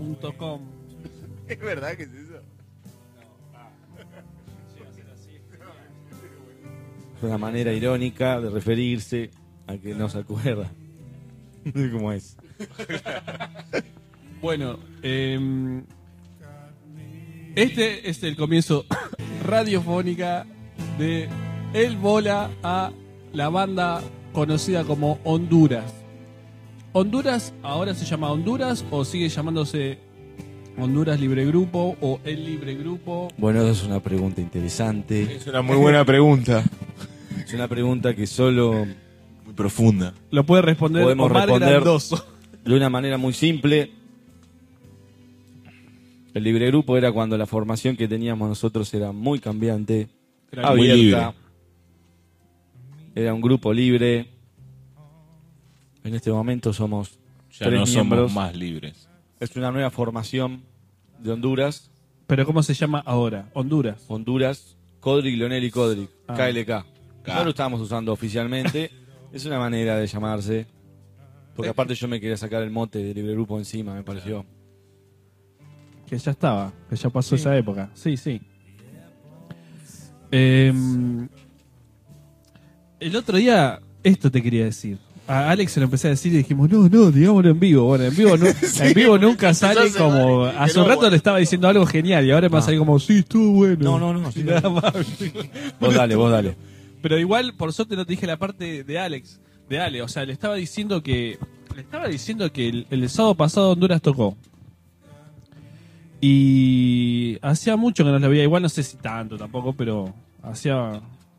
honduras.com. ¿Es verdad que es eso? Es una manera irónica de referirse a que no se acuerda. ¿Cómo es? Bueno, este es el comienzo radiofónica de El Bola a la banda conocida como Honduras. ¿Honduras ahora se llama Honduras o sigue llamándose Honduras Libre Grupo o El Libre Grupo? Bueno, esa es una pregunta interesante. Es una muy buena pregunta. Es una pregunta que solo Muy profunda. Lo puede responder podemos Omar responder Grandoso. de una manera muy simple. El libre grupo era cuando la formación que teníamos nosotros era muy cambiante, Era muy abierta. Era un grupo libre. En este momento somos Ya 3 no miembros. somos más libres. Es una nueva formación de Honduras. Pero ¿cómo se llama ahora? Honduras. Honduras, Codric, Leonel y Codric. Ah. KLK. No lo estamos usando oficialmente. Es una manera de llamarse. Porque aparte yo me quería sacar el mote de libre grupo encima, me pareció. Que ya estaba, que ya pasó esa época. Sí, sí. El otro día, esto te quería decir. A Alex se lo empecé a decir y dijimos, no, digámoslo en vivo. Bueno, en vivo, en vivo nunca sale como... Hace un rato le estaba diciendo algo genial y ahora me va a salir como, sí, estuvo bueno. No, Y nada más. Vos dale. Pero igual, por suerte no te dije la parte de Alex, de Ale. O sea, le estaba diciendo que el sábado pasado Honduras tocó. Y hacía mucho que no la veía, igual no sé si tanto tampoco, pero hacía...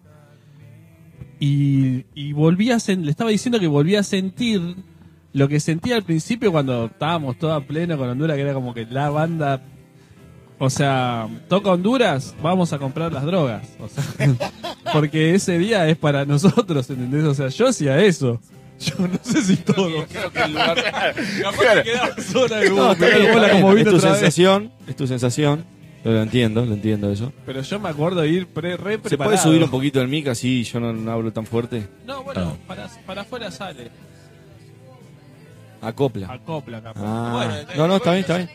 Y le estaba diciendo que volvía a sentir lo que sentía al principio cuando estábamos todos a pleno con Honduras, que era como que la banda... O sea, toca Honduras, vamos a comprar las drogas. O sea, porque ese día es para nosotros, ¿entendés? O sea, yo hacía eso. Yo no sé si todo. Creo que el lugar... Capaz que quedaba sola de No, está bien, bola está como bien. vino Es tu otra vez. sensación, es tu sensación. Lo entiendo eso. Pero yo me acuerdo de ir re preparado. ¿Se puede subir un poquito el mic así yo no hablo tan fuerte? No, bueno, para afuera sale. Acopla. Acopla, capaz. Ah, no, está bien.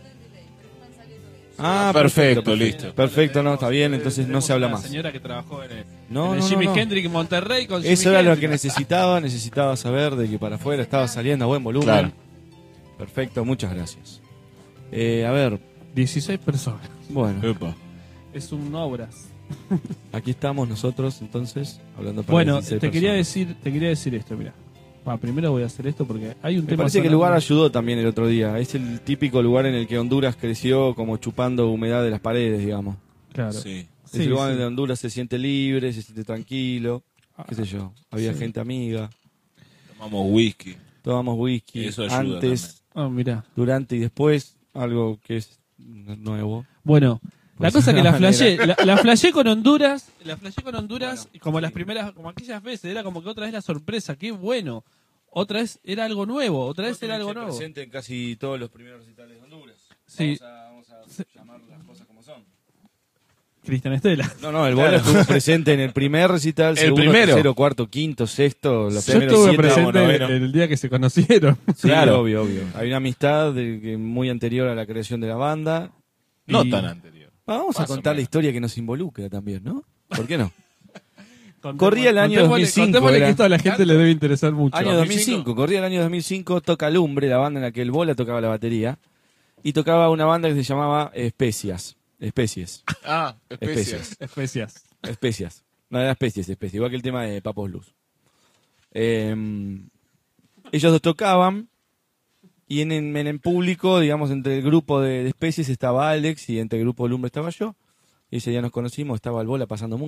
Ah, Perfecto, listo. Perfecto, no, está bien, entonces no se habla La más. señora que trabajó en el, No, en el no, Jimi no. Hendrix Monterrey con Eso Jimi era lo que Hendrix. necesitaba saber de que para afuera estaba saliendo a buen volumen. Claro. Perfecto, muchas gracias. A ver, 16 personas. bueno, Epa. Es un obras. aquí estamos nosotros entonces hablando para Bueno, 16 te quería personas. decir esto, mira. Primero voy a hacer esto porque hay un Me tema parece que el sonando. lugar ayudó también el otro día. Es el típico lugar en el que Honduras creció como chupando humedad de las paredes, digamos. Claro. Sí. Es Sí, el lugar sí. donde Honduras se siente libre, se siente tranquilo, qué sé yo. Había sí. gente amiga, Tomamos whisky. tomamos whisky Eso ayuda antes, Mira. durante y después, algo que es nuevo. Bueno, la Pues cosa de que alguna la flashé con Honduras, como las primeras, como aquellas veces, era como que otra vez la sorpresa, qué bueno. Otra vez era algo nuevo, otra vez era algo nuevo. presente en casi todos los primeros recitales de Honduras. Sí. Vamos a llamar las cosas como son. Cristian Estela. No, el Bola estuvo presente en el primer recital, El segundo, primero. tercero, cuarto, quinto, sexto, los Yo primeros estuve 7. presente noveno. el día que se conocieron. Sí, Claro. obvio. Hay una amistad muy anterior a la creación de la banda. No Y- tan anterior. Vamos a Más o contar la menos. historia que nos involucra también, ¿no? ¿Por qué no? Contémosle- Corría el año 2005, Contémosle era. que esto a la gente le debe interesar mucho. Año 2005, corría el año 2005, toca Lumbre, la banda en la que el Bola tocaba la batería, y tocaba una banda que se llamaba Especies. Ah, especias. Especias. No era especies, igual que el tema de Papos Luz. Ellos dos tocaban, y en el público, digamos, entre el grupo de especies estaba Alex, y entre el grupo de Lumbre estaba yo, y ese día nos conocimos, estaba el Bola pasando